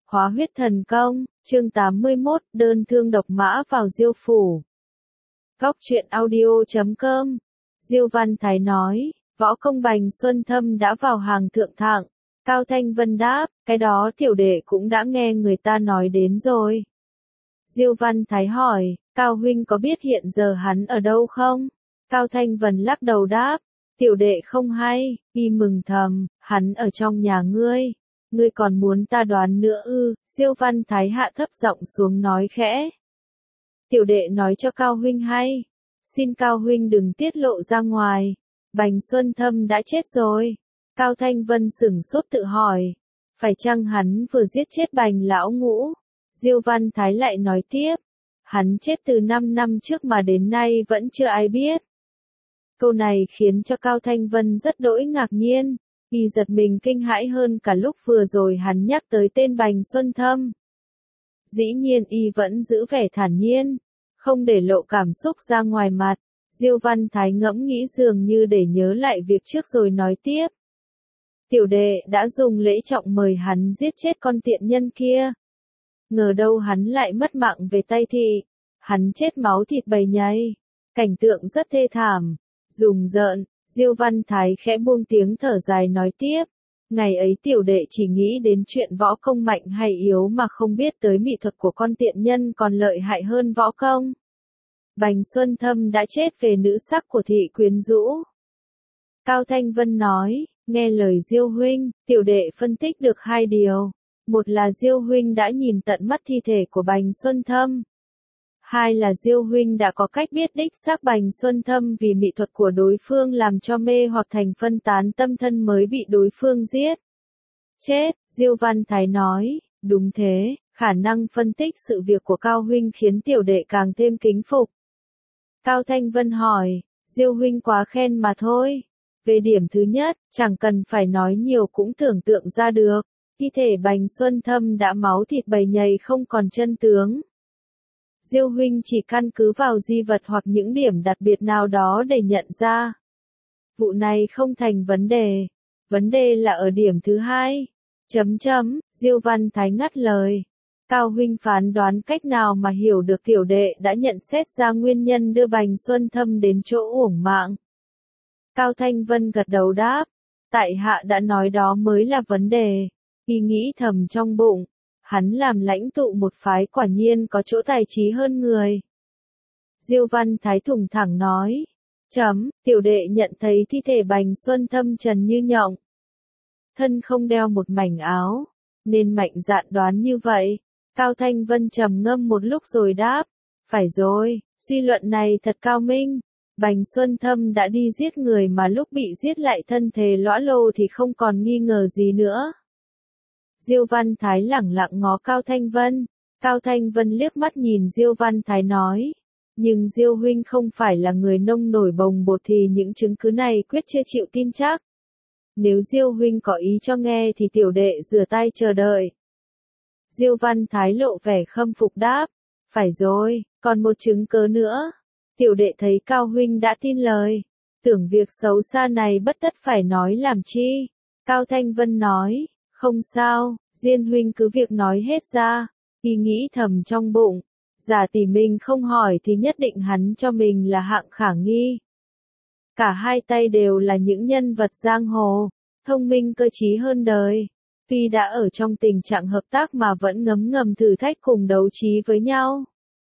Hóa huyết thần công, chương 81, đơn thương độc mã vào Diêu phủ. Góc truyện audio.com. Diêu Văn Thái nói, võ công Bành Xuân Thâm đã vào hàng thượng thặng. Cao Thanh Vân đáp, cái đó tiểu đệ cũng đã nghe người ta nói đến rồi. Diêu Văn Thái hỏi, Cao huynh có biết hiện giờ hắn ở đâu không? Cao Thanh Vân lắc đầu đáp, tiểu đệ không hay. Y mừng thầm, hắn ở trong nhà ngươi. Ngươi còn muốn ta đoán nữa ư? Diêu Văn Thái hạ thấp giọng xuống nói khẽ. Tiểu đệ nói cho Cao huynh hay. Xin Cao huynh đừng tiết lộ ra ngoài. Bành Xuân Thâm đã chết rồi. Cao Thanh Vân sửng sốt tự hỏi. Phải chăng hắn vừa giết chết Bành lão ngũ? Diêu Văn Thái lại nói tiếp. Hắn chết từ 5 năm trước mà đến nay vẫn chưa ai biết. Câu này khiến cho Cao Thanh Vân rất đỗi ngạc nhiên. Y giật mình kinh hãi hơn cả lúc vừa rồi hắn nhắc tới tên Bành Xuân Thâm. Dĩ nhiên y vẫn giữ vẻ thản nhiên, không để lộ cảm xúc ra ngoài mặt. Diêu Văn Thái ngẫm nghĩ dường như để nhớ lại việc trước rồi nói tiếp. Tiểu đệ đã dùng lễ trọng mời hắn giết chết con tiện nhân kia. Ngờ đâu hắn lại mất mạng về tay thị. Hắn chết máu thịt bầy nhầy. Cảnh tượng rất thê thảm, rùng rợn. Diêu Văn Thái khẽ buông tiếng thở dài nói tiếp. Ngày ấy tiểu đệ chỉ nghĩ đến chuyện võ công mạnh hay yếu mà không biết tới mỹ thuật của con tiện nhân còn lợi hại hơn võ công. Bành Xuân Thâm đã chết về nữ sắc của thị quyến rũ. Cao Thanh Vân nói, nghe lời Diêu huynh, tiểu đệ phân tích được hai điều. Một là Diêu huynh đã nhìn tận mắt thi thể của Bành Xuân Thâm. Hai là Diêu huynh đã có cách biết đích xác Bành Xuân Thâm vì mỹ thuật của đối phương làm cho mê hoặc thành phân tán tâm thân mới bị đối phương giết. Chết, Diêu Văn Thái nói, đúng thế, khả năng phân tích sự việc của Cao huynh khiến tiểu đệ càng thêm kính phục. Cao Thanh Vân hỏi, Diêu huynh quá khen mà thôi. Về điểm thứ nhất, chẳng cần phải nói nhiều cũng tưởng tượng ra được, thi thể Bành Xuân Thâm đã máu thịt bầy nhầy không còn chân tướng. Diêu huynh chỉ căn cứ vào di vật hoặc những điểm đặc biệt nào đó để nhận ra. Vụ này không thành vấn đề là ở điểm thứ hai. Diêu Văn Thái ngắt lời. Cao huynh phán đoán cách nào mà hiểu được tiểu đệ đã nhận xét ra nguyên nhân đưa Bành Xuân Thâm đến chỗ uổng mạng. Cao Thanh Vân gật đầu đáp. Tại hạ đã nói đó mới là vấn đề. Y nghĩ thầm trong bụng. Hắn làm lãnh tụ một phái quả nhiên có chỗ tài trí hơn người. Diêu Văn Thái thủng thẳng nói. Tiểu đệ nhận thấy thi thể Bành Xuân Thâm trần như nhộng. Thân không đeo một mảnh áo, nên mạnh dạn đoán như vậy. Cao Thanh Vân trầm ngâm một lúc rồi đáp. Phải rồi, suy luận này thật cao minh. Bành Xuân Thâm đã đi giết người mà lúc bị giết lại thân thể lõa lồ thì không còn nghi ngờ gì nữa. Diêu Văn Thái lẳng lặng ngó Cao Thanh Vân. Cao Thanh Vân liếc mắt nhìn Diêu Văn Thái nói. Nhưng Diêu huynh không phải là người nông nổi bồng bột thì những chứng cứ này quyết chưa chịu tin chắc. Nếu Diêu huynh có ý cho nghe thì tiểu đệ rửa tay chờ đợi. Diêu Văn Thái lộ vẻ khâm phục đáp. Phải rồi, còn một chứng cớ nữa. Tiểu đệ thấy Cao huynh đã tin lời. Tưởng việc xấu xa này bất tất phải nói làm chi. Cao Thanh Vân nói. Không sao, Diên huynh cứ việc nói hết ra. Y nghĩ thầm trong bụng. Giả tỷ mình không hỏi thì nhất định hắn cho mình là hạng khả nghi. Cả hai tay đều là những nhân vật giang hồ, thông minh cơ trí hơn đời. Tuy đã ở trong tình trạng hợp tác mà vẫn ngấm ngầm thử thách cùng đấu trí với nhau.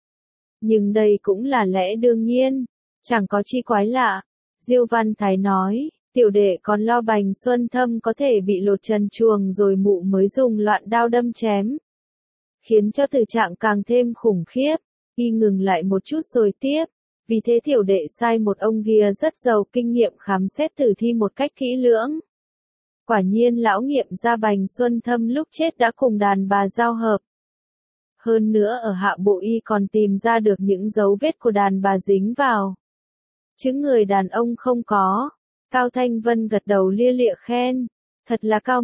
Nhưng đây cũng là lẽ đương nhiên, chẳng có chi quái lạ. Diêu Văn Thái nói. Tiểu đệ còn lo Bành Xuân Thâm có thể bị lột trần truồng rồi mụ mới dùng loạn đao đâm chém. Khiến cho tử trạng càng thêm khủng khiếp. Y ngừng lại một chút rồi tiếp. Vì thế tiểu đệ sai một ông kia rất giàu kinh nghiệm khám xét tử thi một cách kỹ lưỡng. Quả nhiên lão nghiệm ra Bành Xuân Thâm lúc chết đã cùng đàn bà giao hợp. Hơn nữa ở hạ bộ y còn tìm ra được những dấu vết của đàn bà dính vào. Chứ người đàn ông không có. Cao Thanh Vân gật đầu lia lịa khen. Thật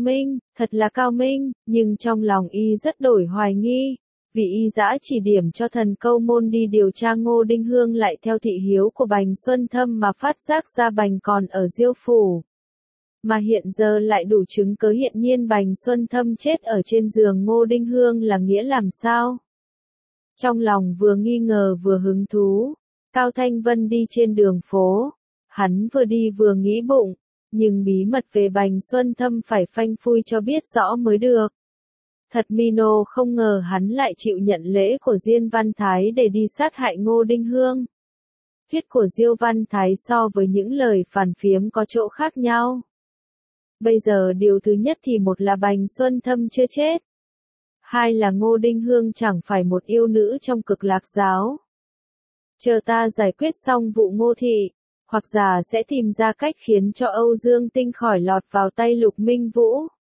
là cao minh, nhưng trong lòng y rất đổi hoài nghi. Vì y dã chỉ điểm cho thần câu môn đi điều tra Ngô Đinh Hương lại theo thị hiếu của Bành Xuân Thâm mà phát giác ra Bành còn ở Diêu phủ. mà hiện giờ lại đủ chứng cớ hiện nhiên Bành Xuân Thâm chết ở trên giường Ngô Đinh Hương là nghĩa làm sao? Trong lòng vừa nghi ngờ vừa hứng thú, Cao Thanh Vân đi trên đường phố, hắn vừa đi vừa nghĩ bụng, nhưng bí mật về Bành Xuân Thâm phải phanh phui cho biết rõ mới được. Thật Mino không ngờ hắn lại chịu nhận lễ của Diên Văn Thái để đi sát hại Ngô Đinh Hương. Thuyết của Diêu Văn Thái so với những lời phản phiếm có chỗ khác nhau. Bây giờ điều thứ nhất thì một là Bành Xuân Thâm chưa chết. Hai là Ngô Đinh Hương chẳng phải một yêu nữ trong Cực Lạc giáo. Chờ ta giải quyết xong vụ Ngô Thị, hoặc giả sẽ tìm ra cách khiến cho Âu Dương Tinh khỏi lọt vào tay Lục Minh Vũ.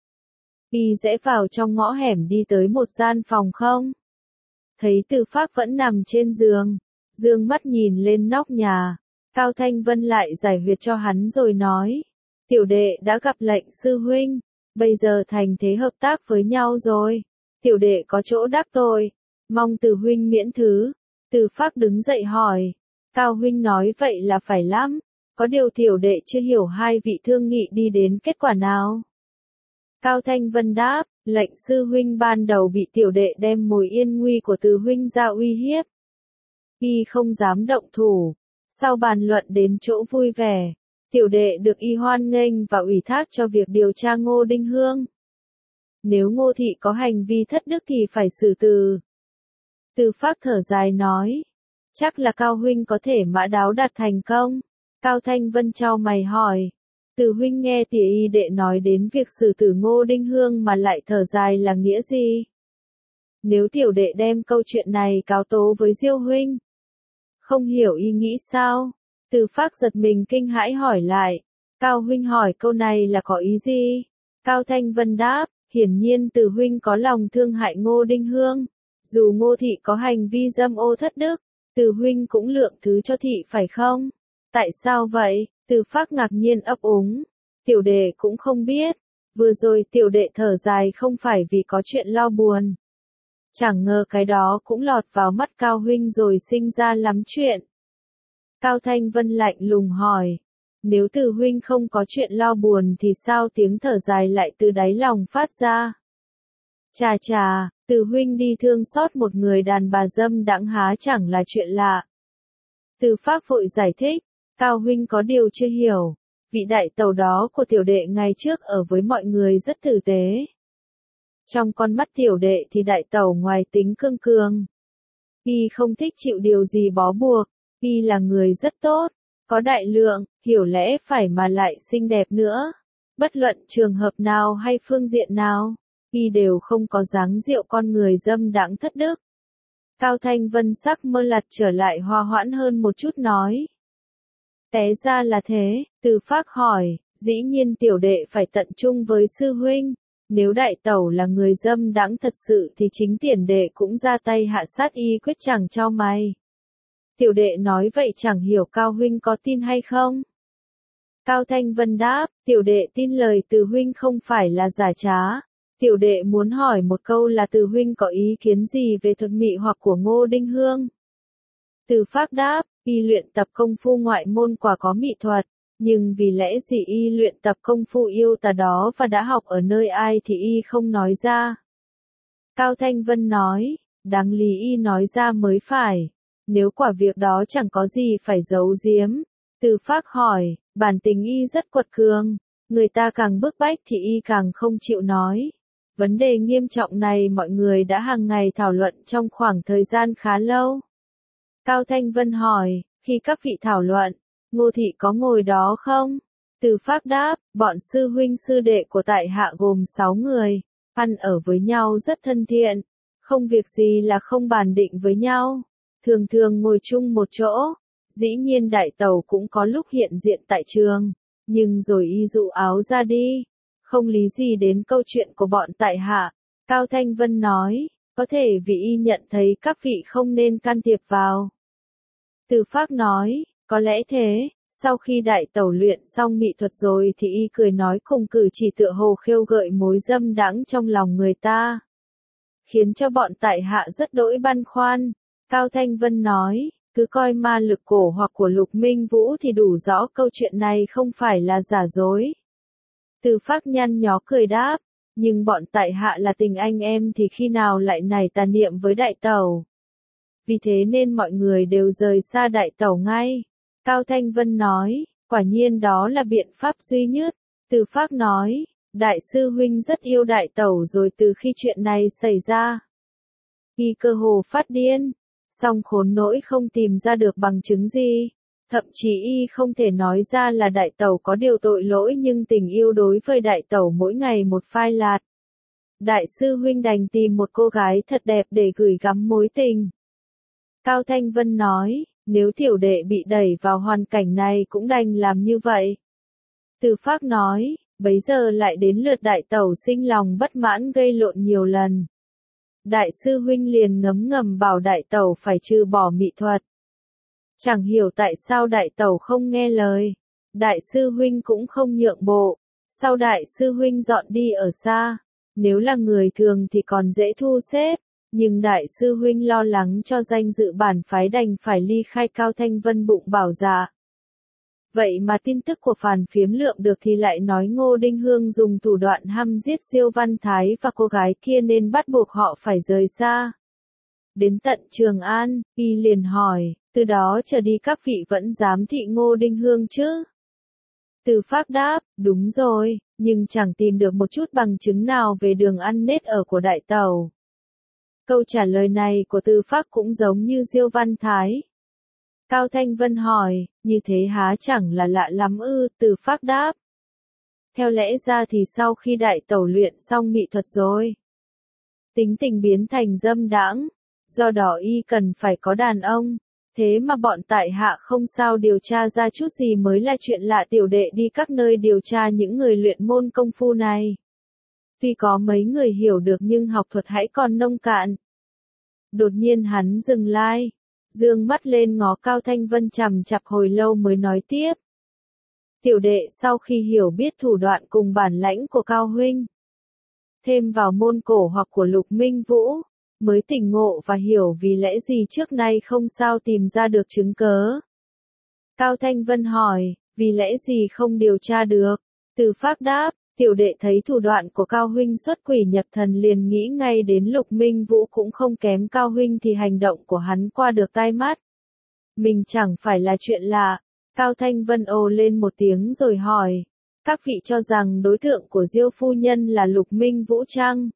Y rẽ vào trong ngõ hẻm đi tới một gian phòng không. Thấy Từ Phác vẫn nằm trên giường, dương mắt nhìn lên nóc nhà, Cao Thanh Vân lại giải huyệt cho hắn rồi nói. Tiểu đệ đã gặp lệnh sư huynh, bây giờ thành thế hợp tác với nhau rồi. Tiểu đệ có chỗ đắc tội, mong Từ huynh miễn thứ. Từ Phác đứng dậy hỏi, Cao huynh nói vậy là phải lắm, có điều tiểu đệ chưa hiểu hai vị thương nghị đi đến kết quả nào. Cao Thanh Vân đáp, lệnh sư huynh ban đầu bị tiểu đệ đem mồi yên nguy của Từ huynh ra uy hiếp. Y không dám động thủ, sau bàn luận đến chỗ vui vẻ, tiểu đệ được y hoan nghênh và ủy thác cho việc điều tra Ngô Đinh Hương. Nếu Ngô Thị có hành vi thất đức thì phải xử từ. Từ Phác thở dài nói, chắc là Cao huynh có thể mã đáo đạt thành công. Cao Thanh Vân chau mày hỏi, Từ huynh nghe tỉ y đệ nói đến việc xử tử Ngô Đinh Hương mà lại thở dài là nghĩa gì? Nếu tiểu đệ đem câu chuyện này cáo tố với Diêu huynh, không hiểu ý nghĩ sao? Từ Phác giật mình kinh hãi hỏi lại, Cao huynh hỏi câu này là có ý gì? Cao Thanh Vân đáp, hiển nhiên Từ huynh có lòng thương hại Ngô Đinh Hương. Dù Ngô Thị có hành vi dâm ô thất đức, Từ huynh cũng lượng thứ cho Thị phải không? Tại sao vậy? Từ Phác ngạc nhiên ấp úng. Tiểu đệ cũng không biết. Vừa rồi tiểu đệ thở dài không phải vì có chuyện lo buồn. Chẳng ngờ cái đó cũng lọt vào mắt Cao huynh rồi sinh ra lắm chuyện. Cao Thanh Vân lạnh lùng hỏi. Nếu Từ huynh không có chuyện lo buồn thì sao tiếng thở dài lại từ đáy lòng phát ra? Chà chà, Từ huynh đi thương xót một người đàn bà dâm đãng há chẳng là chuyện lạ. Từ Phác vội giải thích, Cao huynh có điều chưa hiểu, vị đại tẩu đó của tiểu đệ ngày trước ở với mọi người rất tử tế. Trong con mắt tiểu đệ thì đại tẩu ngoài tính cương cường. Y không thích chịu điều gì bó buộc, Y là người rất tốt, có đại lượng, hiểu lẽ phải mà lại xinh đẹp nữa. Bất luận trường hợp nào hay phương diện nào, Y đều không có dáng điệu con người dâm đãng thất đức. Cao Thanh Vân sắc mơ lặt trở lại hòa hoãn hơn một chút nói. Té ra là thế, Từ Phác hỏi, dĩ nhiên tiểu đệ phải tận trung với sư huynh. Nếu đại tẩu là người dâm đãng thật sự thì chính tiền đệ cũng ra tay hạ sát y quyết chẳng cho mày. Tiểu đệ nói vậy chẳng hiểu Cao huynh có tin hay không? Cao Thanh Vân đáp, tiểu đệ tin lời Từ huynh không phải là giả trá. Tiểu đệ muốn hỏi một câu là Từ huynh có ý kiến gì về thuật mị hoặc của Ngô Đinh Hương? Từ Phác đáp, y luyện tập công phu ngoại môn quả có mị thuật, nhưng vì lẽ gì y luyện tập công phu yêu tà đó và đã học ở nơi ai thì y không nói ra. Cao Thanh Vân nói, đáng lý y nói ra mới phải, nếu quả việc đó chẳng có gì phải giấu giếm. Từ Phác hỏi, bản tính y rất quật cường, người ta càng bức bách thì y càng không chịu nói. Vấn đề nghiêm trọng này mọi người đã hàng ngày thảo luận trong khoảng thời gian khá lâu. Cao Thanh Vân hỏi, khi các vị thảo luận, Ngô Thị có ngồi đó không? Từ Phác đáp, bọn sư huynh sư đệ của tại hạ gồm 6 người, ăn ở với nhau rất thân thiện, không việc gì là không bàn định với nhau, thường thường ngồi chung một chỗ. Dĩ nhiên đại tẩu cũng có lúc hiện diện tại trường, nhưng rồi y dụ áo ra đi, không lý gì đến câu chuyện của bọn tại hạ. Cao Thanh Vân nói, có thể vì y nhận thấy các vị không nên can thiệp vào. Từ Phác nói, có lẽ thế, sau khi đại tẩu luyện xong mị thuật rồi thì y cười nói cùng cử chỉ tựa hồ khêu gợi mối dâm đãng trong lòng người ta, khiến cho bọn tại hạ rất đỗi băn khoăn. Cao Thanh Vân nói, cứ coi ma lực cổ hoặc của Lục Minh Vũ thì đủ rõ câu chuyện này không phải là giả dối. Từ Phác nhăn nhó cười đáp, nhưng bọn tại hạ là tình anh em thì khi nào lại nảy tà niệm với đại tẩu. Vì thế nên mọi người đều rời xa đại tẩu ngay. Cao Thanh Vân nói, quả nhiên đó là biện pháp duy nhất. Từ Phác nói, đại sư huynh rất yêu đại tẩu rồi từ khi chuyện này xảy ra. Y cơ hồ phát điên, song khốn nỗi không tìm ra được bằng chứng gì. Thậm chí y không thể nói ra là đại tẩu có điều tội lỗi nhưng tình yêu đối với đại tẩu mỗi ngày một phai lạt. Đại sư huynh đành tìm một cô gái thật đẹp để gửi gắm mối tình. Cao Thanh Vân nói, nếu tiểu đệ bị đẩy vào hoàn cảnh này cũng đành làm như vậy. Từ Phác nói, bấy giờ lại đến lượt đại tẩu sinh lòng bất mãn gây lộn nhiều lần. Đại sư huynh liền ngấm ngầm bảo đại tẩu phải trừ bỏ mỹ thuật. Chẳng hiểu tại sao đại tẩu không nghe lời. Đại sư huynh cũng không nhượng bộ. Sau đại sư huynh dọn đi ở xa. Nếu là người thường thì còn dễ thu xếp. Nhưng đại sư huynh lo lắng cho danh dự bản phái đành phải ly khai. Cao Thanh Vân bụng bảo dạ. Vậy mà tin tức của phàn phiếm lượng được thì lại nói Ngô Đinh Hương dùng thủ đoạn hăm giết Diêu Văn Thái và cô gái kia nên bắt buộc họ phải rời xa. Đến tận Trường An, y liền hỏi, từ đó trở đi các vị vẫn giám thị Ngô Đinh Hương chứ? Từ Phác đáp, đúng rồi, nhưng chẳng tìm được một chút bằng chứng nào về đường ăn nết ở của đại tẩu. Câu trả lời này của Từ Phác cũng giống như Diêu Văn Thái. Cao Thanh Vân hỏi, như thế há chẳng là lạ lắm ư? Từ Phác đáp. Theo lẽ ra thì sau khi đại tẩu luyện xong mỹ thuật rồi, tính tình biến thành dâm đãng, do đó y cần phải có đàn ông. Thế mà bọn tại hạ không sao điều tra ra chút gì mới là chuyện lạ. Tiểu đệ đi các nơi điều tra những người luyện môn công phu này. Tuy có mấy người hiểu được nhưng học thuật hãy còn nông cạn. Đột nhiên hắn dừng lại, dương mắt lên ngó Cao Thanh Vân chằm chặp hồi lâu mới nói tiếp. Tiểu đệ sau khi hiểu biết thủ đoạn cùng bản lãnh của Cao huynh, thêm vào môn cổ học của Lục Minh Vũ, mới tỉnh ngộ và hiểu vì lẽ gì trước nay không sao tìm ra được chứng cớ. Cao Thanh Vân hỏi, vì lẽ gì không điều tra được? Từ Phác đáp, tiểu đệ thấy thủ đoạn của Cao huynh xuất quỷ nhập thần liền nghĩ ngay đến Lục Minh Vũ cũng không kém Cao huynh thì hành động của hắn qua được tai mắt. Mình chẳng phải là chuyện lạ. Cao Thanh Vân ồ lên một tiếng rồi hỏi, các vị cho rằng đối tượng của Diêu phu nhân là Lục Minh Vũ chăng?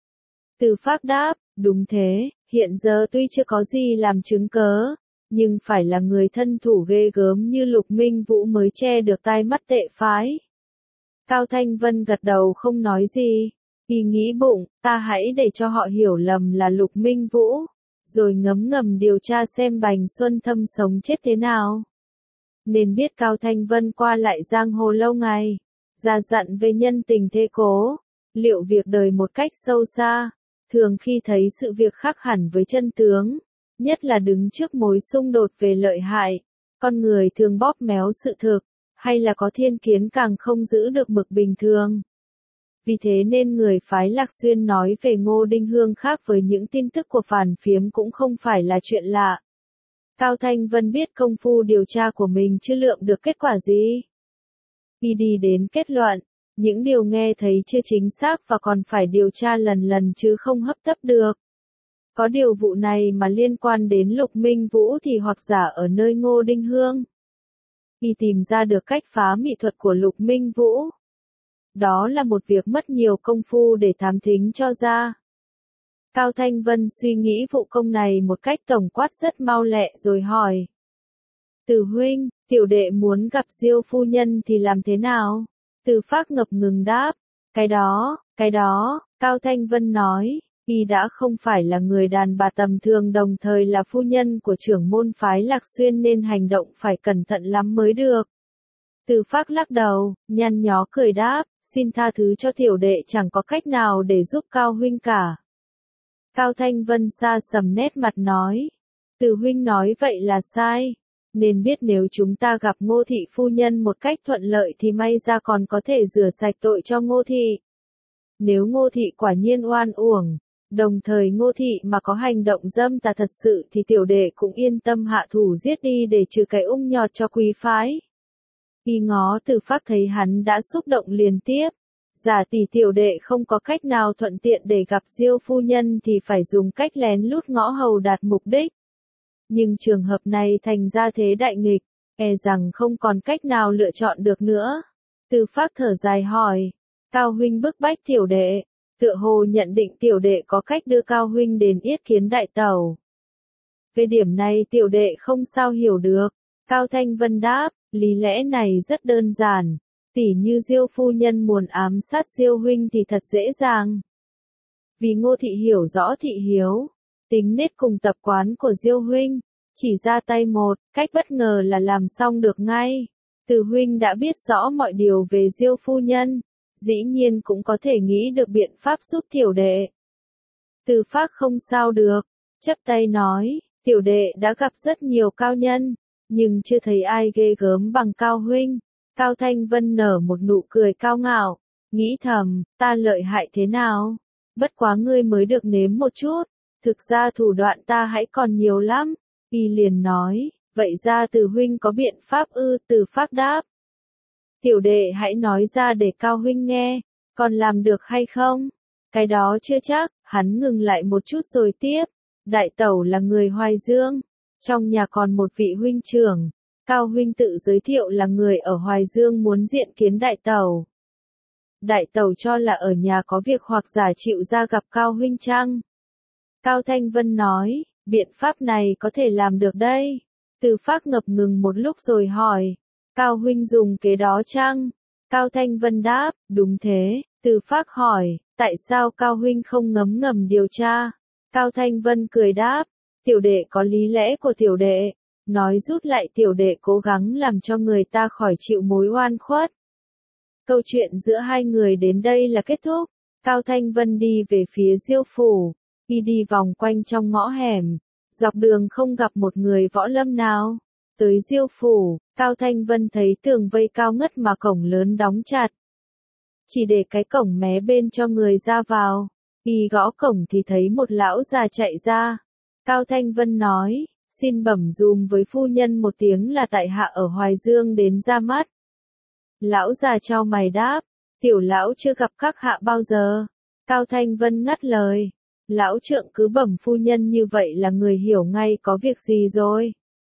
Từ Phác đáp, đúng thế, hiện giờ tuy chưa có gì làm chứng cớ, nhưng phải là người thân thủ ghê gớm như Lục Minh Vũ mới che được tai mắt tệ phái. Cao Thanh Vân gật đầu không nói gì, y nghĩ bụng, ta hãy để cho họ hiểu lầm là Lục Minh Vũ, rồi ngấm ngầm điều tra xem Bành Xuân Thâm sống chết thế nào. Nên biết Cao Thanh Vân qua lại giang hồ lâu ngày, già dặn về nhân tình thế cố, liệu việc đời một cách sâu xa, thường khi thấy sự việc khác hẳn với chân tướng, nhất là đứng trước mối xung đột về lợi hại, con người thường bóp méo sự thực, hay là có thiên kiến càng không giữ được mực bình thường. Vì thế nên người phái Lạc Xuyên nói về Ngô Đinh Hương khác với những tin tức của phàn phiếm cũng không phải là chuyện lạ. Cao Thanh Vân biết công phu điều tra của mình chưa lượm được kết quả gì. Y đi đến kết luận, những điều nghe thấy chưa chính xác và còn phải điều tra lần lần chứ không hấp tấp được. Có điều vụ này mà liên quan đến Lục Minh Vũ thì hoặc giả ở nơi Ngô Đinh Hương. Y tìm ra được cách phá mỹ thuật của Lục Minh Vũ. Đó là một việc mất nhiều công phu để thám thính cho ra. Cao Thanh Vân suy nghĩ vụ công này một cách tổng quát rất mau lẹ rồi hỏi. Từ huynh, tiểu đệ muốn gặp Diêu phu nhân thì làm thế nào? Từ Phác ngập ngừng đáp. Cái đó, Cao Thanh Vân nói, y đã không phải là người đàn bà tầm thường đồng thời là phu nhân của trưởng môn phái Lạc Xuyên nên hành động phải cẩn thận lắm mới được. Từ Phác lắc đầu, nhăn nhó cười đáp, xin tha thứ cho tiểu đệ chẳng có cách nào để giúp Cao huynh cả. Cao Thanh Vân xa sầm nét mặt nói, Từ huynh nói vậy là sai, nên biết nếu chúng ta gặp Ngô thị phu nhân một cách thuận lợi thì may ra còn có thể rửa sạch tội cho Ngô thị. Nếu Ngô thị quả nhiên oan uổng, đồng thời Ngô thị mà có hành động dâm tà thật sự thì tiểu đệ cũng yên tâm hạ thủ giết đi để trừ cái ung nhọt cho quý phái. Y ngó Từ Phác thấy hắn đã xúc động liền tiếp, Giả tỷ tiểu đệ không có cách nào thuận tiện để gặp Diêu phu nhân thì phải dùng cách lén lút ngõ hầu đạt mục đích. Nhưng trường hợp này thành ra thế đại nghịch, e rằng không còn cách nào lựa chọn được nữa. Từ Phác thở dài hỏi, Cao huynh bức bách tiểu đệ, tựa hồ nhận định tiểu đệ có cách đưa Cao huynh đến yết kiến đại tẩu. Về điểm này tiểu đệ không sao hiểu được. Cao Thanh Vân đáp, lý lẽ này rất đơn giản. Tỉ như Diêu phu nhân muốn ám sát Diêu huynh thì thật dễ dàng. Vì Ngô thị hiểu rõ thị hiếu, tính nết cùng tập quán của Diêu huynh, chỉ ra tay một, cách bất ngờ là làm xong được ngay. Từ huynh đã biết rõ mọi điều về Diêu phu nhân, dĩ nhiên cũng có thể nghĩ được biện pháp giúp tiểu đệ. Từ Phác không sao được, chắp tay nói, tiểu đệ đã gặp rất nhiều cao nhân, nhưng chưa thấy ai ghê gớm bằng Cao huynh. Cao Thanh Vân nở một nụ cười cao ngạo, nghĩ thầm, ta lợi hại thế nào? Bất quá ngươi mới được nếm một chút, thực ra thủ đoạn ta hãy còn nhiều lắm. Y liền nói, vậy ra Từ huynh có biện pháp ư? Từ Phác đáp. Tiểu đệ hãy nói ra để Cao huynh nghe, còn làm được hay không? Cái đó chưa chắc. Hắn ngừng lại một chút rồi tiếp. Đại tẩu là người Hoài Dương, trong nhà còn một vị huynh trưởng. Cao huynh tự giới thiệu là người ở Hoài Dương muốn diện kiến đại tẩu. Đại tẩu cho là ở nhà có việc hoặc giả chịu ra gặp Cao huynh chăng? Cao Thanh Vân nói, biện pháp này có thể làm được đây. Từ Phác ngập ngừng một lúc rồi hỏi, Cao huynh dùng kế đó chăng? Cao Thanh Vân đáp, đúng thế. Từ Phác hỏi, tại sao Cao huynh không ngấm ngầm điều tra? Cao Thanh Vân cười đáp, tiểu đệ có lý lẽ của tiểu đệ. Nói rút lại tiểu đệ cố gắng làm cho người ta khỏi chịu mối oan khuất. Câu chuyện giữa hai người đến đây là kết thúc. Cao Thanh Vân đi về phía Diêu phủ. Y đi vòng quanh trong ngõ hẻm. Dọc đường không gặp một người võ lâm nào. Tới Diêu phủ, Cao Thanh Vân thấy tường vây cao ngất mà cổng lớn đóng chặt. Chỉ để cái cổng mé bên cho người ra vào. Y gõ cổng thì thấy một lão già chạy ra. Cao Thanh Vân nói, xin bẩm dùm với phu nhân một tiếng là tại hạ ở Hoài Dương đến ra mắt. Lão già chau mày đáp, tiểu lão chưa gặp các hạ bao giờ. Cao Thanh Vân ngắt lời, lão trượng cứ bẩm phu nhân như vậy là người hiểu ngay có việc gì rồi.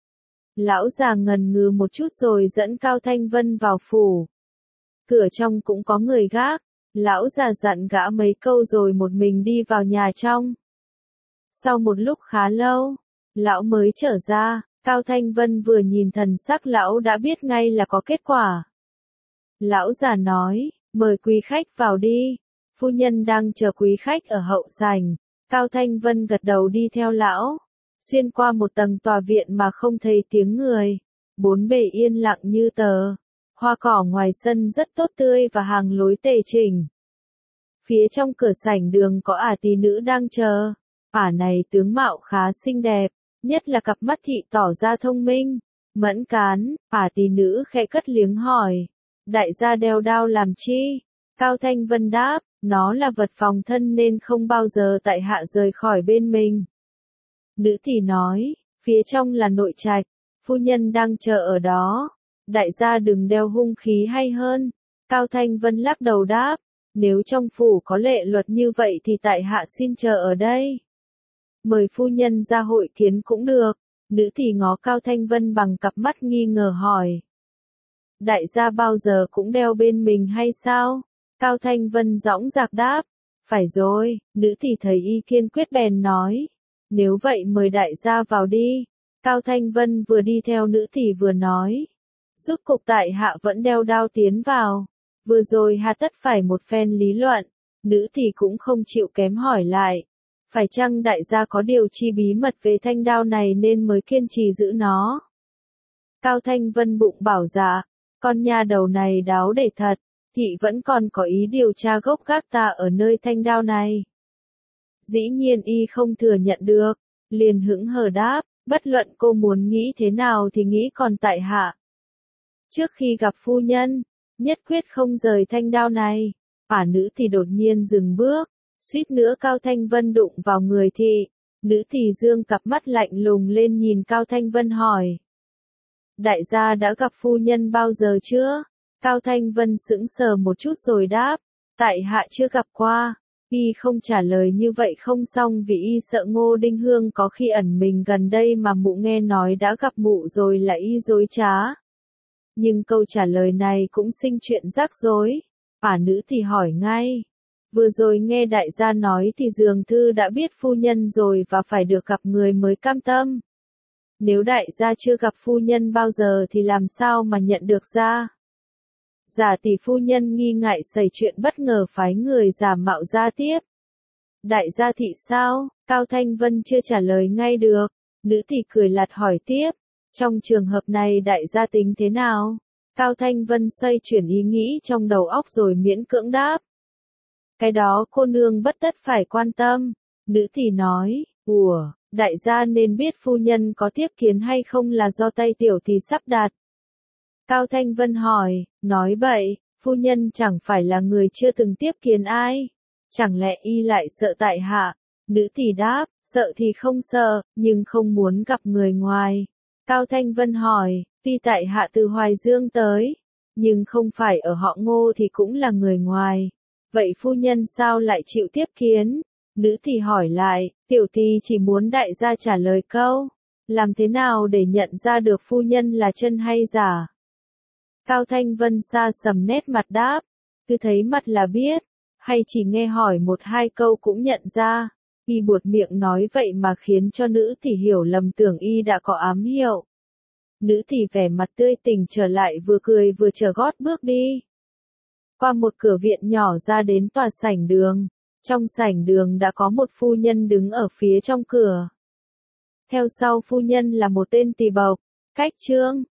Lão già ngần ngừ một chút rồi dẫn Cao Thanh Vân vào phủ. Cửa trong cũng có người gác, lão già dặn gã mấy câu rồi một mình đi vào nhà trong. Sau một lúc khá lâu, lão mới trở ra, Cao Thanh Vân vừa nhìn thần sắc lão đã biết ngay là có kết quả. Lão già nói, mời quý khách vào đi, phu nhân đang chờ quý khách ở hậu sảnh. Cao Thanh Vân gật đầu đi theo lão, xuyên qua một tầng tòa viện mà không thấy tiếng người, bốn bề yên lặng như tờ, hoa cỏ ngoài sân rất tốt tươi và hàng lối tề chỉnh. Phía trong cửa sảnh đường có tỷ nữ đang chờ, này tướng mạo khá xinh đẹp, nhất là cặp mắt thị tỏ ra thông minh, mẫn cán. Tỷ nữ khẽ cất tiếng hỏi, đại gia đeo đao làm chi? Cao Thanh Vân đáp, nó là vật phòng thân nên không bao giờ tại hạ rời khỏi bên mình. Nữ thì nói, phía trong là nội trạch, phu nhân đang chờ ở đó, đại gia đừng đeo hung khí hay hơn. Cao Thanh Vân lắc đầu đáp, nếu trong phủ có lệ luật như vậy thì tại hạ xin chờ ở đây. Mời phu nhân ra hội kiến cũng được. Nữ thì ngó Cao Thanh Vân bằng cặp mắt nghi ngờ hỏi. Đại gia bao giờ cũng đeo bên mình hay sao? Cao Thanh Vân dõng dạc đáp. Phải rồi, nữ thì thấy y kiên quyết bèn nói. Nếu vậy mời đại gia vào đi. Cao Thanh Vân vừa đi theo nữ thì vừa nói. Rốt cục tại hạ vẫn đeo đao tiến vào. Vừa rồi hà tất phải một phen lý luận. Nữ thì cũng không chịu kém hỏi lại. Phải chăng đại gia có điều chi bí mật về thanh đao này nên mới kiên trì giữ nó? Cao Thanh Vân bụng bảo dạ, con nha đầu này đáo để thật, thị vẫn còn có ý điều tra gốc gác ta ở nơi thanh đao này. Dĩ nhiên y không thừa nhận được, liền hững hờ đáp, bất luận cô muốn nghĩ thế nào thì nghĩ còn tại hạ. Trước khi gặp phu nhân, nhất quyết không rời thanh đao này. Nữ thì đột nhiên dừng bước. Suýt nữa Cao Thanh Vân đụng vào người thị. Nữ thì dương cặp mắt lạnh lùng lên nhìn Cao Thanh Vân hỏi. Đại gia đã gặp phu nhân bao giờ chưa? Cao Thanh Vân sững sờ một chút rồi đáp. Tại hạ chưa gặp qua. Y không trả lời như vậy không xong vì y sợ Ngô Đinh Hương có khi ẩn mình gần đây mà mụ nghe nói đã gặp mụ rồi là y dối trá. Nhưng câu trả lời này cũng sinh chuyện rắc rối. Nữ thì hỏi ngay. Vừa rồi nghe đại gia nói thì dường thư đã biết phu nhân rồi và phải được gặp người mới cam tâm. Nếu đại gia chưa gặp phu nhân bao giờ thì làm sao mà nhận được ra? Giả tỷ phu nhân nghi ngại xảy chuyện bất ngờ phái người giả mạo ra tiếp. Đại gia thị sao? Cao Thanh Vân chưa trả lời ngay được. Nữ tỷ cười lạt hỏi tiếp. Trong trường hợp này đại gia tính thế nào? Cao Thanh Vân xoay chuyển ý nghĩ trong đầu óc rồi miễn cưỡng đáp. Cái đó cô nương bất tất phải quan tâm. Nữ tỷ nói. Đại gia nên biết phu nhân có tiếp kiến hay không là do tay tiểu thì sắp đặt. Cao Thanh Vân hỏi, nói bậy, phu nhân chẳng phải là người chưa từng tiếp kiến ai. Chẳng lẽ y lại sợ tại hạ? Nữ tỷ đáp, sợ thì không sợ, nhưng không muốn gặp người ngoài. Cao Thanh Vân hỏi, tuy tại hạ từ Hoài Dương tới, nhưng không phải ở họ Ngô thì cũng là người ngoài. Vậy phu nhân sao lại chịu tiếp kiến? Nữ tỷ hỏi lại, tiểu tỷ chỉ muốn đại gia trả lời câu. Làm thế nào để nhận ra được phu nhân là chân hay giả? Cao Thanh Vân xa sầm nét mặt đáp, cứ thấy mặt là biết, hay chỉ nghe hỏi một hai câu cũng nhận ra. Y buột miệng nói vậy mà khiến cho nữ tỷ hiểu lầm tưởng y đã có ám hiệu. Nữ tỷ vẻ mặt tươi tỉnh trở lại vừa cười vừa trở gót bước đi. Qua một cửa viện nhỏ ra đến tòa sảnh đường. Trong sảnh đường đã có một phu nhân đứng ở phía trong cửa. Theo sau phu nhân là một tên tỳ bộc, cách trương,